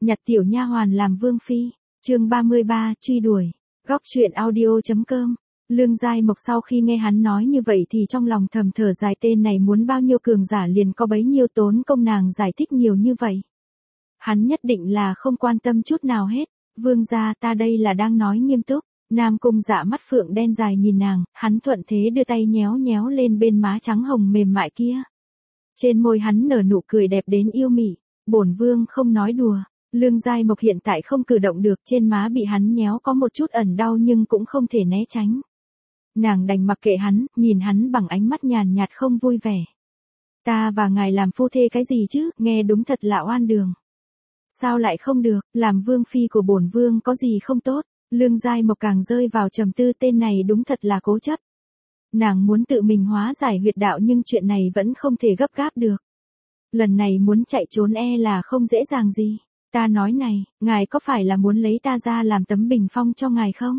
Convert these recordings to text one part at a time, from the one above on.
Nhặt tiểu nha hoàn làm vương phi. Chương 33, truy đuổi. Góc truyện audio.com. Lương Giai Mộc sau khi nghe hắn nói như vậy thì trong lòng thầm thở dài, tên này muốn bao nhiêu cường giả liền có bấy nhiêu, tốn công nàng giải thích nhiều như vậy. Hắn nhất định là không quan tâm chút nào hết. Vương gia, ta đây là đang nói nghiêm túc. Nam Cung Dạ mắt phượng đen dài nhìn nàng, hắn thuận thế đưa tay nhéo nhéo lên bên má trắng hồng mềm mại kia. Trên môi hắn nở nụ cười đẹp đến yêu mị. Bổn vương không nói đùa. Lương Giai Mộc hiện tại không cử động được, trên má bị hắn nhéo có một chút ẩn đau nhưng cũng không thể né tránh. Nàng đành mặc kệ hắn, nhìn hắn bằng ánh mắt nhàn nhạt không vui vẻ. Ta và ngài làm phu thê cái gì chứ, nghe đúng thật là oan đường. Sao lại không được, làm vương phi của bổn vương có gì không tốt. Lương Giai Mộc càng rơi vào trầm tư, tên này đúng thật là cố chấp. Nàng muốn tự mình hóa giải huyệt đạo nhưng chuyện này vẫn không thể gấp gáp được. Lần này muốn chạy trốn e là không dễ dàng gì. Ta nói này, ngài có phải là muốn lấy ta ra làm tấm bình phong cho ngài không?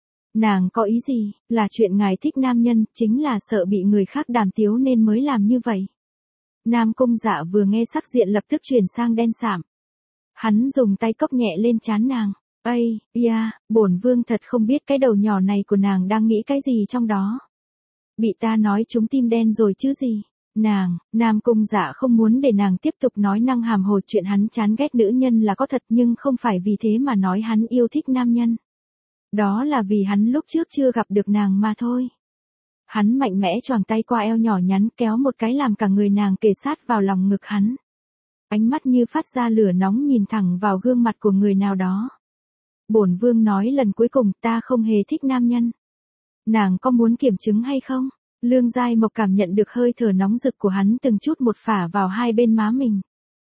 Nàng có ý gì, là chuyện ngài thích nam nhân, chính là sợ bị người khác đàm tiếu nên mới làm như vậy. Nam Cung Dạ vừa nghe sắc diện lập tức chuyển sang đen sạm. Hắn dùng tay cốc nhẹ lên trán nàng. Ây, bổn vương thật không biết cái đầu nhỏ này của nàng đang nghĩ cái gì trong đó. Bị ta nói trúng tim đen rồi chứ gì. Nam Cung Dạ không muốn để nàng tiếp tục nói năng hàm hồ, chuyện hắn chán ghét nữ nhân là có thật nhưng không phải vì thế mà nói hắn yêu thích nam nhân. Đó là vì hắn lúc trước chưa gặp được nàng mà thôi. Hắn mạnh mẽ choàng tay qua eo nhỏ nhắn kéo một cái làm cả người nàng kề sát vào lòng ngực hắn. Ánh mắt như phát ra lửa nóng nhìn thẳng vào gương mặt của người nào đó. Bổn vương nói lần cuối cùng, ta không hề thích nam nhân. Nàng có muốn kiểm chứng hay không? Lương Giai Mộc cảm nhận được hơi thở nóng rực của hắn từng chút một phả vào hai bên má mình.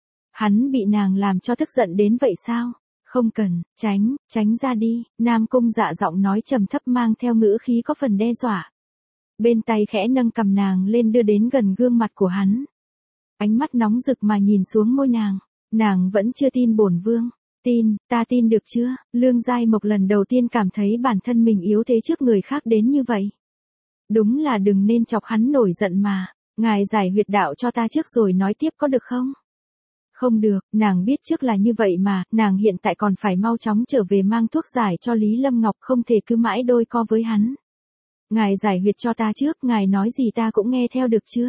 Hắn bị nàng làm cho tức giận đến vậy sao? Không cần, tránh ra đi. Nam Cung Dạ giọng nói trầm thấp mang theo ngữ khí có phần đe dọa. Bên tay khẽ nâng cầm nàng lên đưa đến gần gương mặt của hắn. Ánh mắt nóng rực mà nhìn xuống môi nàng. Nàng vẫn chưa tin bổn vương. Ta tin được chưa? Lương Giai Mộc lần đầu tiên cảm thấy bản thân mình yếu thế trước người khác đến như vậy. Đúng là đừng nên chọc hắn nổi giận mà. Ngài giải huyệt đạo cho ta trước rồi nói tiếp có được không? Không được, nàng biết trước là như vậy mà, nàng hiện tại còn phải mau chóng trở về mang thuốc giải cho Lý Lâm Ngọc, không thể cứ mãi đôi co với hắn. Ngài giải huyệt cho ta trước, ngài nói gì ta cũng nghe theo được chưa?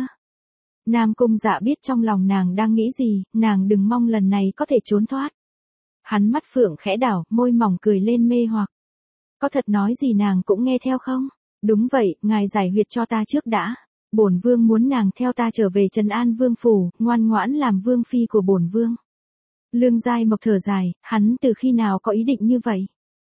Nam Cung Dạ biết trong lòng nàng đang nghĩ gì, nàng đừng mong lần này có thể trốn thoát. Hắn mắt phượng khẽ đảo, môi mỏng cười lên mê hoặc. Có thật nói gì nàng cũng nghe theo không? Đúng vậy, ngài giải huyệt cho ta trước đã. Bổn vương muốn nàng theo ta trở về Trần An Vương phủ, ngoan ngoãn làm vương phi của bổn vương. Lương Giai Mộc thở dài, hắn từ khi nào có ý định như vậy?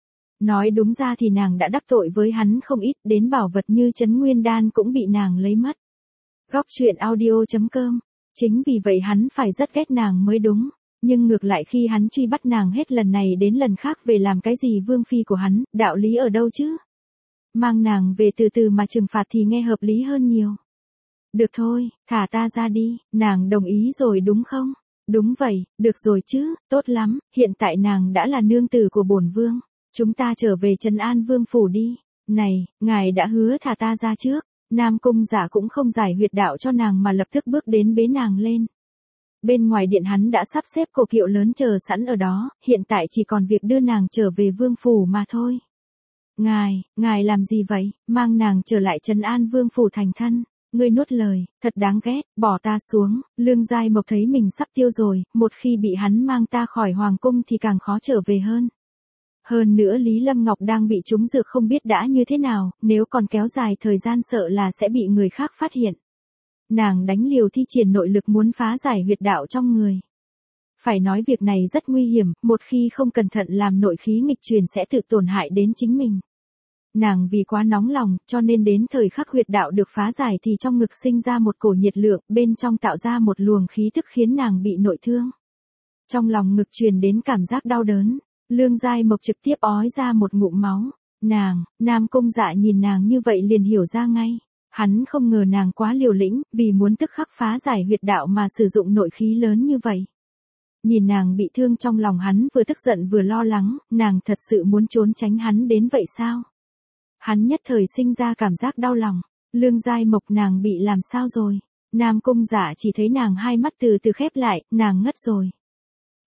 Nói đúng ra thì nàng đã đắc tội với hắn không ít, đến bảo vật như Trấn Nguyên Đan cũng bị nàng lấy mất. Góc truyện audio.com. Chính vì vậy hắn phải rất ghét nàng mới đúng. Nhưng ngược lại khi hắn truy bắt nàng hết lần này đến lần khác về làm cái gì vương phi của hắn, đạo lý ở đâu chứ? Mang nàng về từ từ mà trừng phạt thì nghe hợp lý hơn nhiều. Được thôi, thả ta ra đi, nàng đồng ý rồi đúng không? Đúng vậy, được rồi chứ, tốt lắm, hiện tại nàng đã là nương tử của bổn vương. Chúng ta trở về Trần An Vương phủ đi. Này, ngài đã hứa thả ta ra trước. Nam Cung Dạ cũng không giải huyệt đạo cho nàng mà lập tức bước đến bế nàng lên. Bên ngoài điện hắn đã sắp xếp cỗ kiệu lớn chờ sẵn ở đó, hiện tại chỉ còn việc đưa nàng trở về vương phủ mà thôi. Ngài làm gì vậy, mang nàng trở lại Trần An Vương phủ thành thân. Ngươi nuốt lời, thật đáng ghét, bỏ ta xuống. Lương Giai Mộc thấy mình sắp tiêu rồi, một khi bị hắn mang ta khỏi hoàng cung thì càng khó trở về hơn. Hơn nữa Lý Lâm Ngọc đang bị trúng dược không biết đã như thế nào, nếu còn kéo dài thời gian sợ là sẽ bị người khác phát hiện. Nàng đánh liều thi triển nội lực muốn phá giải huyệt đạo trong người. Phải nói việc này rất nguy hiểm, một khi không cẩn thận làm nội khí nghịch truyền sẽ tự tổn hại đến chính mình. Nàng vì quá nóng lòng, cho nên đến thời khắc huyệt đạo được phá giải thì trong ngực sinh ra một cổ nhiệt lượng, bên trong tạo ra một luồng khí tức khiến nàng bị nội thương. Trong lòng ngực truyền đến cảm giác đau đớn, Lương Giai Mộc trực tiếp ói ra một ngụm máu. Nam Cung Dạ nhìn nàng như vậy liền hiểu ra ngay. Hắn không ngờ nàng quá liều lĩnh, vì muốn tức khắc phá giải huyệt đạo mà sử dụng nội khí lớn như vậy. Nhìn nàng bị thương trong lòng hắn vừa tức giận vừa lo lắng, nàng thật sự muốn trốn tránh hắn đến vậy sao? Hắn nhất thời sinh ra cảm giác đau lòng. Lương Giai Mộc, nàng bị làm sao rồi? Nam Cung Dạ chỉ thấy nàng hai mắt từ từ khép lại, nàng ngất rồi.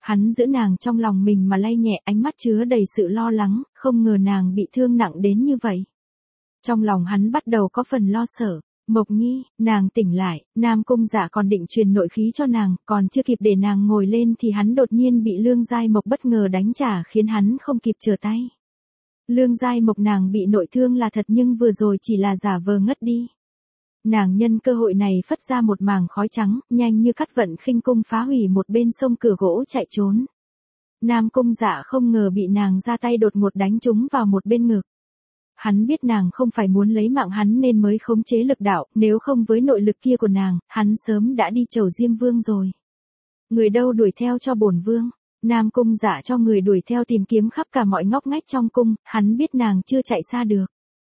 Hắn giữ nàng trong lòng mình mà lay nhẹ, ánh mắt chứa đầy sự lo lắng, không ngờ nàng bị thương nặng đến như vậy. Trong lòng hắn bắt đầu có phần lo sợ. Mộc Nhi, nàng tỉnh lại, Nam Cung Dạ còn định truyền nội khí cho nàng, còn chưa kịp để nàng ngồi lên thì hắn đột nhiên bị Lương Giai Mộc bất ngờ đánh trả khiến hắn không kịp trở tay. Lương Giai Mộc nàng bị nội thương là thật nhưng vừa rồi chỉ là giả vờ ngất đi. Nàng nhân cơ hội này phất ra một màng khói trắng, nhanh như cắt vận khinh cung phá hủy một bên sông cửa gỗ chạy trốn. Nam Cung Dạ không ngờ bị nàng ra tay đột ngột đánh trúng vào một bên ngực. Hắn biết nàng không phải muốn lấy mạng hắn nên mới khống chế lực đạo, nếu không với nội lực kia của nàng, hắn sớm đã đi chầu Diêm Vương rồi. Người đâu đuổi theo cho bổn vương. Nam Cung Dạ cho người đuổi theo tìm kiếm khắp cả mọi ngóc ngách trong cung, hắn biết nàng chưa chạy xa được.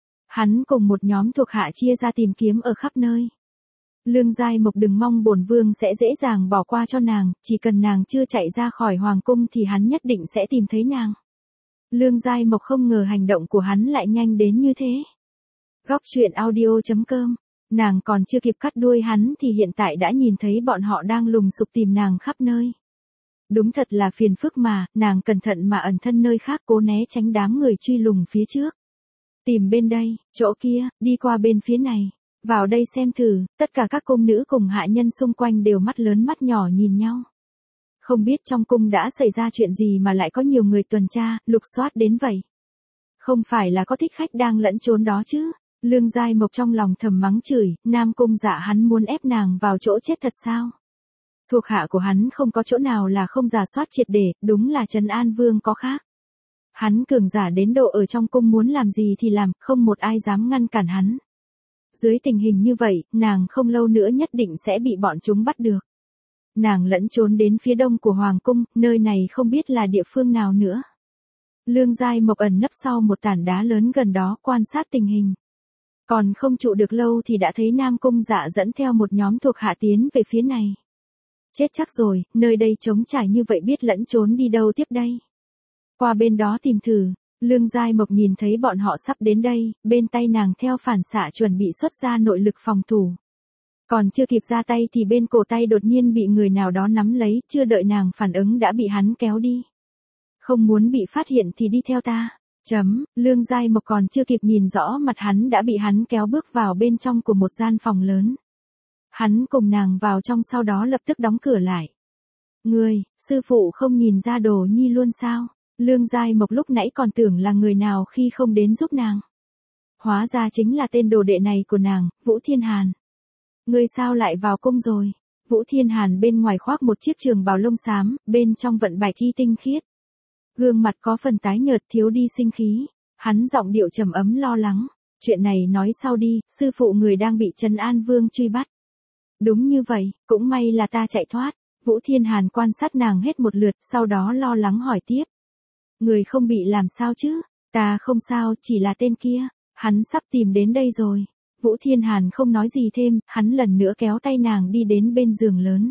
Hắn cùng một nhóm thuộc hạ chia ra tìm kiếm ở khắp nơi. Lương Giai Mộc đừng mong bổn vương sẽ dễ dàng bỏ qua cho nàng, chỉ cần nàng chưa chạy ra khỏi hoàng cung thì hắn nhất định sẽ tìm thấy nàng. Lương Giai Mộc không ngờ hành động của hắn lại nhanh đến như thế. Góc truyện audio.com. Nàng còn chưa kịp cắt đuôi hắn thì hiện tại đã nhìn thấy bọn họ đang lùng sục tìm nàng khắp nơi. Đúng thật là phiền phức mà, nàng cẩn thận mà ẩn thân nơi khác cố né tránh đám người truy lùng phía trước. Tìm bên đây, chỗ kia, đi qua bên phía này. Vào đây xem thử, tất cả các cung nữ cùng hạ nhân xung quanh đều mắt lớn mắt nhỏ nhìn nhau. Không biết trong cung đã xảy ra chuyện gì mà lại có nhiều người tuần tra, lục soát đến vậy. Không phải là có thích khách đang lẫn trốn đó chứ. Lương Giai Mộc trong lòng thầm mắng chửi, Nam Cung Dạ hắn muốn ép nàng vào chỗ chết thật sao? Thuộc hạ của hắn không có chỗ nào là không rà soát triệt để, đúng là Trấn An Vương có khác. Hắn cường giả đến độ ở trong cung muốn làm gì thì làm, không một ai dám ngăn cản hắn. Dưới tình hình như vậy, nàng không lâu nữa nhất định sẽ bị bọn chúng bắt được. Nàng lẫn trốn đến phía đông của Hoàng cung, nơi này không biết là địa phương nào nữa. Lương Giai Mộc ẩn nấp sau một tảng đá lớn gần đó quan sát tình hình. Còn không trụ được lâu thì đã thấy Nam Cung Dạ dẫn theo một nhóm thuộc hạ tiến về phía này. Chết chắc rồi, nơi đây trống trải như vậy biết lẫn trốn đi đâu tiếp đây. Qua bên đó tìm thử. Lương Giai Mộc nhìn thấy bọn họ sắp đến đây, bên tay nàng theo phản xạ chuẩn bị xuất ra nội lực phòng thủ. Còn chưa kịp ra tay thì bên cổ tay đột nhiên bị người nào đó nắm lấy, chưa đợi nàng phản ứng đã bị hắn kéo đi. Không muốn bị phát hiện thì đi theo ta. Lương Giai Mộc còn chưa kịp nhìn rõ mặt hắn đã bị hắn kéo bước vào bên trong của một gian phòng lớn. Hắn cùng nàng vào trong sau đó lập tức đóng cửa lại. Người, sư phụ không nhìn ra Đồ Nhi luôn sao? Lương Giai Mộc lúc nãy còn tưởng là người nào khi không đến giúp nàng. Hóa ra chính là tên đồ đệ này của nàng, Vũ Thiên Hàn. Ngươi sao lại vào cung rồi? Vũ Thiên Hàn bên ngoài khoác một chiếc trường bào lông xám, bên trong vận bạch chi tinh khiết. Gương mặt có phần tái nhợt thiếu đi sinh khí. Hắn giọng điệu trầm ấm lo lắng. Chuyện này nói sau đi, sư phụ người đang bị Trấn An Vương truy bắt. Đúng như vậy, cũng may là ta chạy thoát. Vũ Thiên Hàn quan sát nàng hết một lượt, sau đó lo lắng hỏi tiếp. Người không bị làm sao chứ? Ta không sao, chỉ là tên kia. Hắn sắp tìm đến đây rồi. Vũ Thiên Hàn không nói gì thêm, hắn lần nữa kéo tay nàng đi đến bên giường lớn.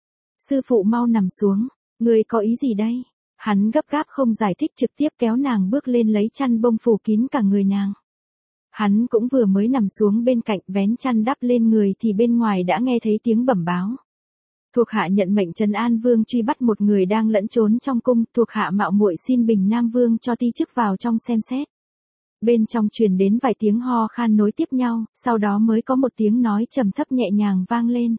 Sư phụ mau nằm xuống. Người có ý gì đây? Hắn gấp gáp không giải thích trực tiếp kéo nàng bước lên lấy chăn bông phủ kín cả người nàng. Hắn cũng vừa mới nằm xuống bên cạnh vén chăn đắp lên người thì bên ngoài đã nghe thấy tiếng bẩm báo. Thuộc hạ nhận mệnh Trấn An Vương truy bắt một người đang lẫn trốn trong cung, thuộc hạ mạo muội xin Bình Nam Vương cho ti chức vào trong xem xét. Bên trong truyền đến vài tiếng ho khan nối tiếp nhau, sau đó mới có một tiếng nói trầm thấp nhẹ nhàng vang lên.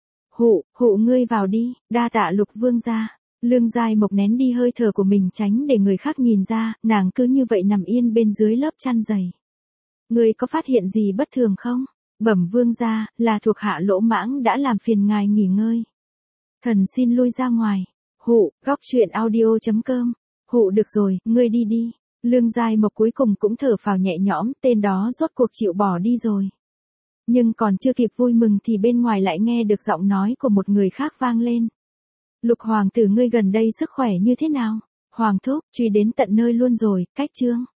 Hụ ngươi vào đi, đa tạ Lục Vương gia. Lương Giai Mộc nén đi hơi thở của mình tránh để người khác nhìn ra, nàng cứ như vậy nằm yên bên dưới lớp chăn dày. Ngươi có phát hiện gì bất thường không? Bẩm Vương gia, là thuộc hạ lỗ mãng đã làm phiền ngài nghỉ ngơi. Thần xin lui ra ngoài. Góc truyện audio.com. Được rồi, ngươi đi đi. Lương Giai Mộc cuối cùng cũng thở phào nhẹ nhõm, tên đó rốt cuộc chịu bỏ đi rồi. Nhưng còn chưa kịp vui mừng thì bên ngoài lại nghe được giọng nói của một người khác vang lên. Lục hoàng tử ngươi gần đây sức khỏe như thế nào? Hoàng thúc, truy đến tận nơi luôn rồi, cách chương.